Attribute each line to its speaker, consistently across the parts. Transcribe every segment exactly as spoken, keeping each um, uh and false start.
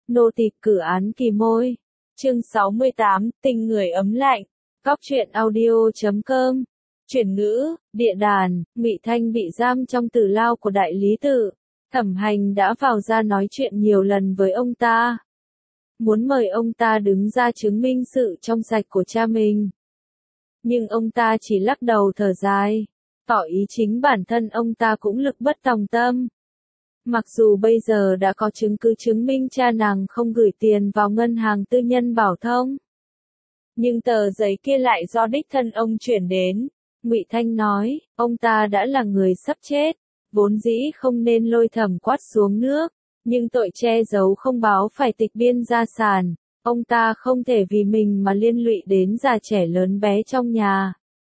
Speaker 1: Nô tịch cử án kỳ môi. Chương sáu mươi tám, tình người ấm lạnh. Góc truyện audio chấm com. Chuyển ngữ, địa đàn, Ngụy Thanh bị giam trong tử lao của đại lý tự. Thẩm Hành đã vào ra nói chuyện nhiều lần với ông ta. Muốn mời ông ta đứng ra chứng minh sự trong sạch của cha mình. Nhưng ông ta chỉ lắc đầu thở dài, tỏ ý chính bản thân ông ta cũng lực bất tòng tâm. Mặc dù bây giờ đã có chứng cứ chứng minh cha nàng không gửi tiền vào ngân hàng tư nhân Bảo Thông. Nhưng tờ giấy kia lại do đích thân ông chuyển đến. Ngụy Thanh nói, ông ta đã là người sắp chết, vốn dĩ không nên lôi Thẩm Quát xuống nước, nhưng tội che giấu không báo phải tịch biên gia sản, ông ta không thể vì mình mà liên lụy đến già trẻ lớn bé trong nhà.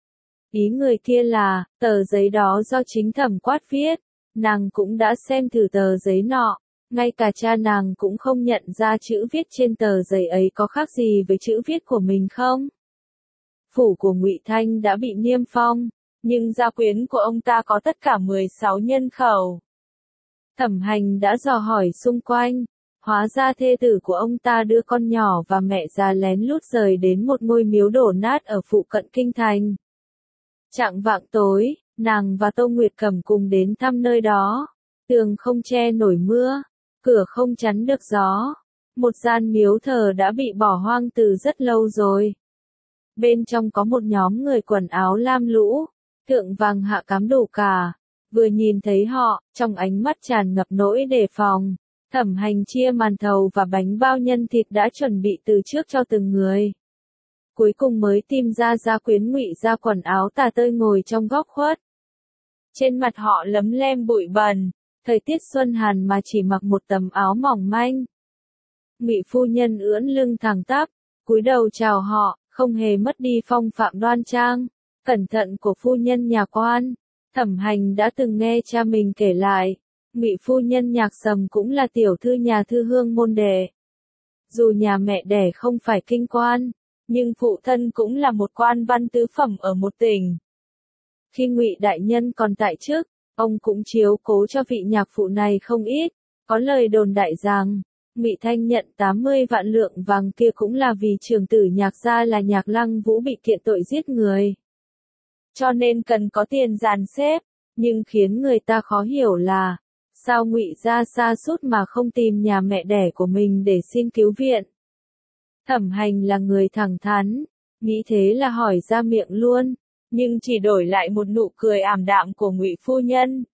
Speaker 1: Ý người kia là, tờ giấy đó do chính Thẩm Quát viết, nàng cũng đã xem thử tờ giấy nọ, ngay cả cha nàng cũng không nhận ra chữ viết trên tờ giấy ấy có khác gì với chữ viết của mình không. Phủ của Ngụy Thanh đã bị niêm phong, nhưng gia quyến của ông ta có tất cả mười sáu nhân khẩu. Thẩm Hành đã dò hỏi xung quanh, hóa ra thê tử của ông ta đưa con nhỏ và mẹ già lén lút rời đến một ngôi miếu đổ nát ở phụ cận kinh thành. Chạng vạng tối, nàng và Tô Nguyệt Cẩm cùng đến thăm nơi đó. Tường không che nổi mưa, cửa không chắn được gió. Một gian miếu thờ đã bị bỏ hoang từ rất lâu rồi. Bên trong có một nhóm người quần áo lam lũ, thượng vàng hạ cám đủ cả. Vừa nhìn thấy họ, trong ánh mắt tràn ngập nỗi đề phòng. Thẩm Hành chia màn thầu và bánh bao nhân thịt đã chuẩn bị từ trước cho từng người. Cuối cùng mới tìm ra gia quyến Ngụy ra quần áo tả tơi ngồi trong góc khuất. Trên mặt họ lấm lem bụi bẩn, thời tiết xuân hàn mà chỉ mặc một tấm áo mỏng manh. Ngụy phu nhân ưỡn lưng thẳng tắp, cúi đầu chào họ, không hề mất đi phong phạm đoan trang, cẩn thận của phu nhân nhà quan. Thẩm Hành đã từng nghe cha mình kể lại, Ngụy phu nhân Nhạc Sầm cũng là tiểu thư nhà thư hương môn đệ. Dù nhà mẹ đẻ không phải kinh quan, nhưng phụ thân cũng là một quan văn tứ phẩm ở một tỉnh. Khi Ngụy đại nhân còn tại chức, ông cũng chiếu cố cho vị nhạc phụ này không ít. Có lời đồn đại rằng, Ngụy Thanh nhận tám mươi vạn lượng vàng kia cũng là vì trưởng tử Nhạc gia là Nhạc Lăng Vũ bị kiện tội giết người. Cho nên cần có tiền dàn xếp, nhưng khiến người ta khó hiểu là, sao Ngụy gia sa sút mà không tìm nhà mẹ đẻ của mình để xin cứu viện. Thẩm Hành là người thẳng thắn, nghĩ thế là hỏi ra miệng luôn, nhưng chỉ đổi lại một nụ cười ảm đạm của Ngụy phu nhân.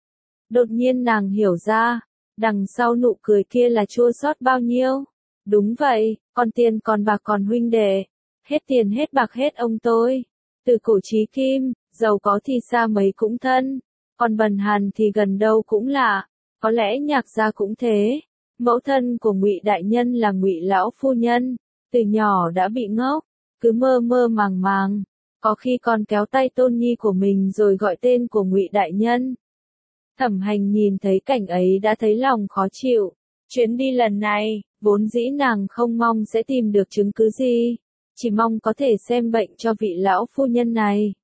Speaker 1: Đột nhiên nàng hiểu ra, đằng sau nụ cười kia là chua xót bao nhiêu. Đúng vậy, còn tiền còn bạc còn huynh đệ, hết tiền hết bạc hết ông tôi. Từ cổ chí kim, giàu có thì xa mấy cũng thân, còn bần hàn thì gần đâu cũng lạ. Có lẽ Nhạc gia cũng thế. Mẫu thân của Ngụy đại nhân là Ngụy lão phu nhân, từ nhỏ đã bị ngốc, cứ mơ mơ màng màng, có khi còn kéo tay tôn nhi của mình rồi gọi tên của Ngụy đại nhân. Thẩm Hành nhìn thấy cảnh ấy đã thấy lòng khó chịu. Chuyến đi lần này, vốn dĩ nàng không mong sẽ tìm được chứng cứ gì, chỉ mong có thể xem bệnh cho vị lão phu nhân này.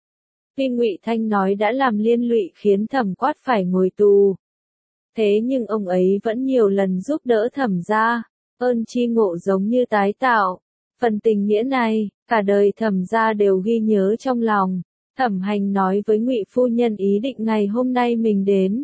Speaker 1: Vì Ngụy Thanh nói đã làm liên lụy khiến Thẩm Quát phải ngồi tù. Thế nhưng ông ấy vẫn nhiều lần giúp đỡ Thẩm gia, ơn chi ngộ giống như tái tạo. Phần tình nghĩa này, cả đời Thẩm gia đều ghi nhớ trong lòng. Thẩm Hành nói với Ngụy phu nhân ý định ngày hôm nay mình đến.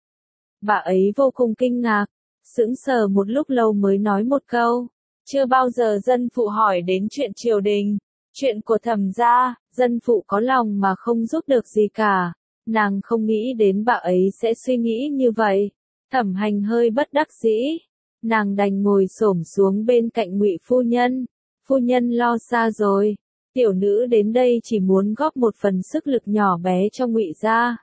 Speaker 1: Bà ấy vô cùng kinh ngạc, sững sờ một lúc lâu mới nói một câu, chưa bao giờ dân phụ hỏi đến chuyện triều đình, chuyện của Thẩm gia, dân phụ có lòng mà không giúp được gì cả. Nàng không nghĩ đến bà ấy sẽ suy nghĩ như vậy. Thẩm Hành hơi bất đắc dĩ, nàng đành ngồi xổm xuống bên cạnh Ngụy phu nhân. Phu nhân lo xa rồi, tiểu nữ đến đây chỉ muốn góp một phần sức lực nhỏ bé cho Ngụy gia.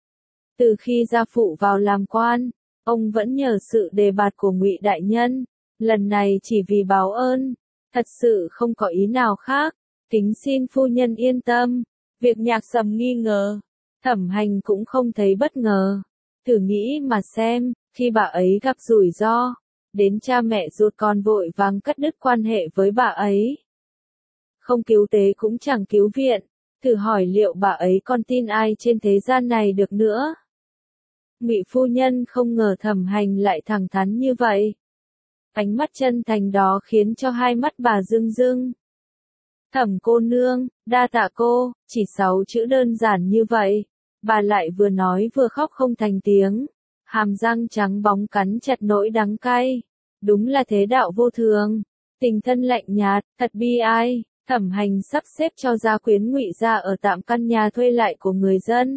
Speaker 1: Từ khi gia phụ vào làm quan, ông vẫn nhờ sự đề bạt của Ngụy đại nhân, lần này chỉ vì báo ơn, thật sự không có ý nào khác, kính xin phu nhân yên tâm. Việc Nhạc Sầm nghi ngờ, Thẩm Hành cũng không thấy bất ngờ. Thử nghĩ mà xem, khi bà ấy gặp rủi ro, đến cha mẹ ruột còn vội vàng cắt đứt quan hệ với bà ấy. Không cứu tế cũng chẳng cứu viện, thử hỏi liệu bà ấy còn tin ai trên thế gian này được nữa. Ngụy phu nhân không ngờ Thẩm Hành lại thẳng thắn như vậy. Ánh mắt chân thành đó khiến cho hai mắt bà rưng rưng. Thẩm cô nương, đa tạ cô, chỉ sáu chữ đơn giản như vậy. Bà lại vừa nói vừa khóc không thành tiếng. Hàm răng trắng bóng cắn chặt nỗi đắng cay. Đúng là thế đạo vô thường. Tình thân lạnh nhạt, thật bi ai. Thẩm Hành sắp xếp cho gia quyến Ngụy gia ở tạm căn nhà thuê lại của người dân.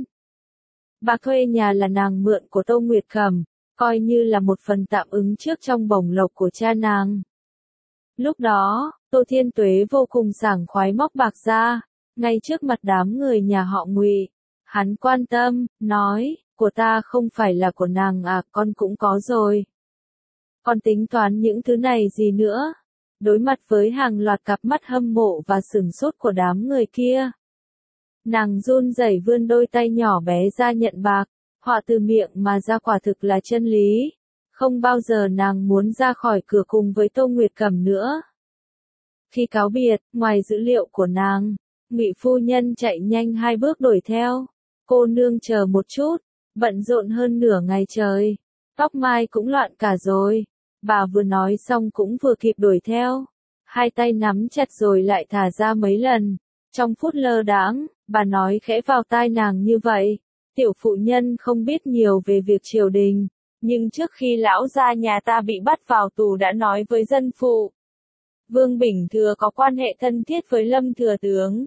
Speaker 1: Bà thuê nhà là nàng mượn của Tô Nguyệt Cẩm, coi như là một phần tạm ứng trước trong bổng lộc của cha nàng. Lúc đó, Tô Thiên Tuế vô cùng sảng khoái móc bạc ra, ngay trước mặt đám người nhà họ Ngụy. Hắn quan tâm, nói, của ta không phải là của nàng à, con cũng có rồi. Con tính toán những thứ này gì nữa? Đối mặt với hàng loạt cặp mắt hâm mộ và sửng sốt của đám người kia. Nàng run rẩy vươn đôi tay nhỏ bé ra nhận bạc, họa từ miệng mà ra quả thực là chân lý. Không bao giờ nàng muốn ra khỏi cửa cùng với Tô Nguyệt Cẩm nữa. Khi cáo biệt, ngoài dữ liệu của nàng, Ngụy phu nhân chạy nhanh hai bước đuổi theo. Cô nương chờ một chút, bận rộn hơn nửa ngày trời. Tóc mai cũng loạn cả rồi. Bà vừa nói xong cũng vừa kịp đuổi theo. Hai tay nắm chặt rồi lại thả ra mấy lần. Trong phút lơ đãng, bà nói khẽ vào tai nàng như vậy. Tiểu phụ nhân không biết nhiều về việc triều đình. Nhưng trước khi lão gia nhà ta bị bắt vào tù đã nói với dân phụ. Vương Bình Thừa có quan hệ thân thiết với Lâm Thừa Tướng.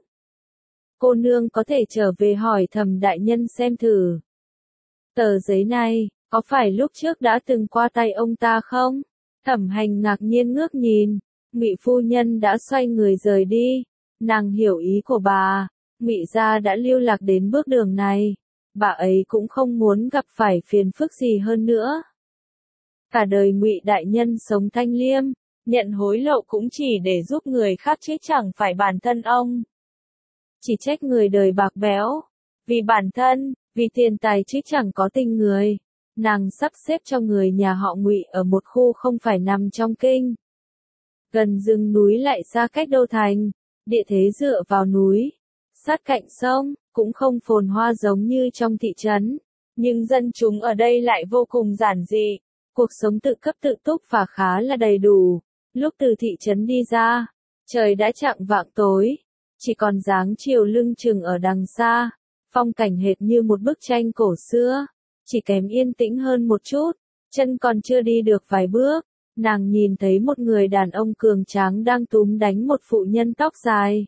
Speaker 1: Cô nương có thể trở về hỏi Thẩm đại nhân xem thử. Tờ giấy này, có phải lúc trước đã từng qua tay ông ta không? Thẩm Hành ngạc nhiên ngước nhìn. Ngụy phu nhân đã xoay người rời đi. Nàng hiểu ý của bà. Ngụy gia đã lưu lạc đến bước đường này. Bà ấy cũng không muốn gặp phải phiền phức gì hơn nữa. Cả đời Ngụy đại nhân sống thanh liêm, nhận hối lộ cũng chỉ để giúp người khác chứ chẳng phải bản thân ông. Chỉ trách người đời bạc bẽo, vì bản thân, vì tiền tài chứ chẳng có tình người. Nàng sắp xếp cho người nhà họ Ngụy ở một khu không phải nằm trong kinh. Gần rừng núi lại xa cách đô thành, địa thế dựa vào núi, sát cạnh sông, cũng không phồn hoa giống như trong thị trấn. Nhưng dân chúng ở đây lại vô cùng giản dị, cuộc sống tự cấp tự túc và khá là đầy đủ. Lúc từ thị trấn đi ra, trời đã chạng vạng tối, chỉ còn dáng chiều lưng chừng ở đằng xa, phong cảnh hệt như một bức tranh cổ xưa, chỉ kém yên tĩnh hơn một chút, chân còn chưa đi được vài bước, nàng nhìn thấy một người đàn ông cường tráng đang túm đánh một phụ nhân tóc dài.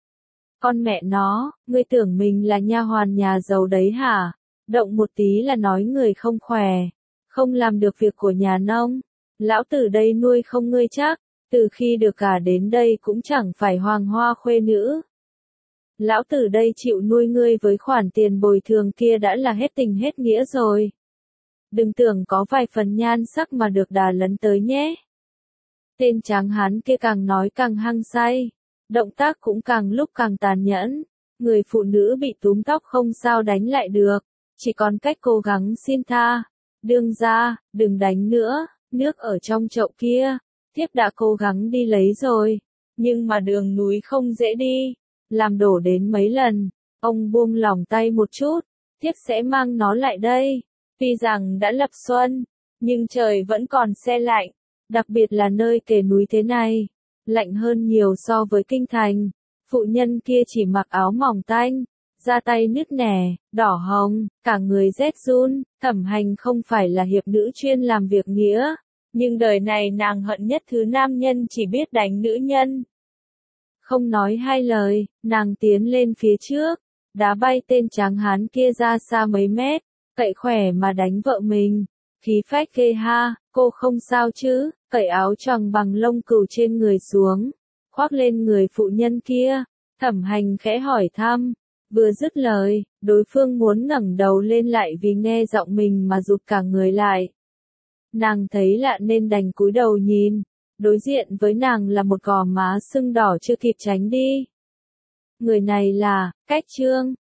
Speaker 1: Con mẹ nó, ngươi tưởng mình là nha hoàn nhà giàu đấy hả? Động một tí là nói người không khỏe, không làm được việc của nhà nông. Lão tử đây nuôi không ngươi chắc, từ khi được cả đến đây cũng chẳng phải hoàng hoa khuê nữ. Lão tử đây chịu nuôi ngươi với khoản tiền bồi thường kia đã là hết tình hết nghĩa rồi. Đừng tưởng có vài phần nhan sắc mà được đà lấn tới nhé. Tên tráng hán kia càng nói càng hăng say, động tác cũng càng lúc càng tàn nhẫn. Người phụ nữ bị túm tóc không sao đánh lại được, chỉ còn cách cố gắng xin tha. Đương gia, đừng đánh nữa, nước ở trong chậu kia, thiếp đã cố gắng đi lấy rồi, nhưng mà đường núi không dễ đi, làm đổ đến mấy lần, ông buông lỏng tay một chút, thiếp sẽ mang nó lại đây. Tuy rằng đã lập xuân, nhưng trời vẫn còn se lạnh, đặc biệt là nơi kề núi thế này, lạnh hơn nhiều so với kinh thành. Phụ nhân kia chỉ mặc áo mỏng tanh, da tay nứt nẻ, đỏ hồng, cả người rét run. Thẩm Hành không phải là hiệp nữ chuyên làm việc nghĩa, nhưng đời này nàng hận nhất thứ nam nhân chỉ biết đánh nữ nhân. Không nói hai lời, nàng tiến lên phía trước, đá bay tên tráng hán kia ra xa mấy mét, cậy khỏe mà đánh vợ mình. Khí phách ghê ha, cô không sao chứ? Cởi áo choàng bằng lông cừu trên người xuống, khoác lên người phụ nhân kia. Thẩm Hành khẽ hỏi thăm. Vừa dứt lời, đối phương muốn ngẩng đầu lên lại vì nghe giọng mình mà rụt cả người lại. Nàng thấy lạ nên đành cúi đầu nhìn, đối diện với nàng là một gò má sưng đỏ chưa kịp tránh đi. Người này là, Cách Trương,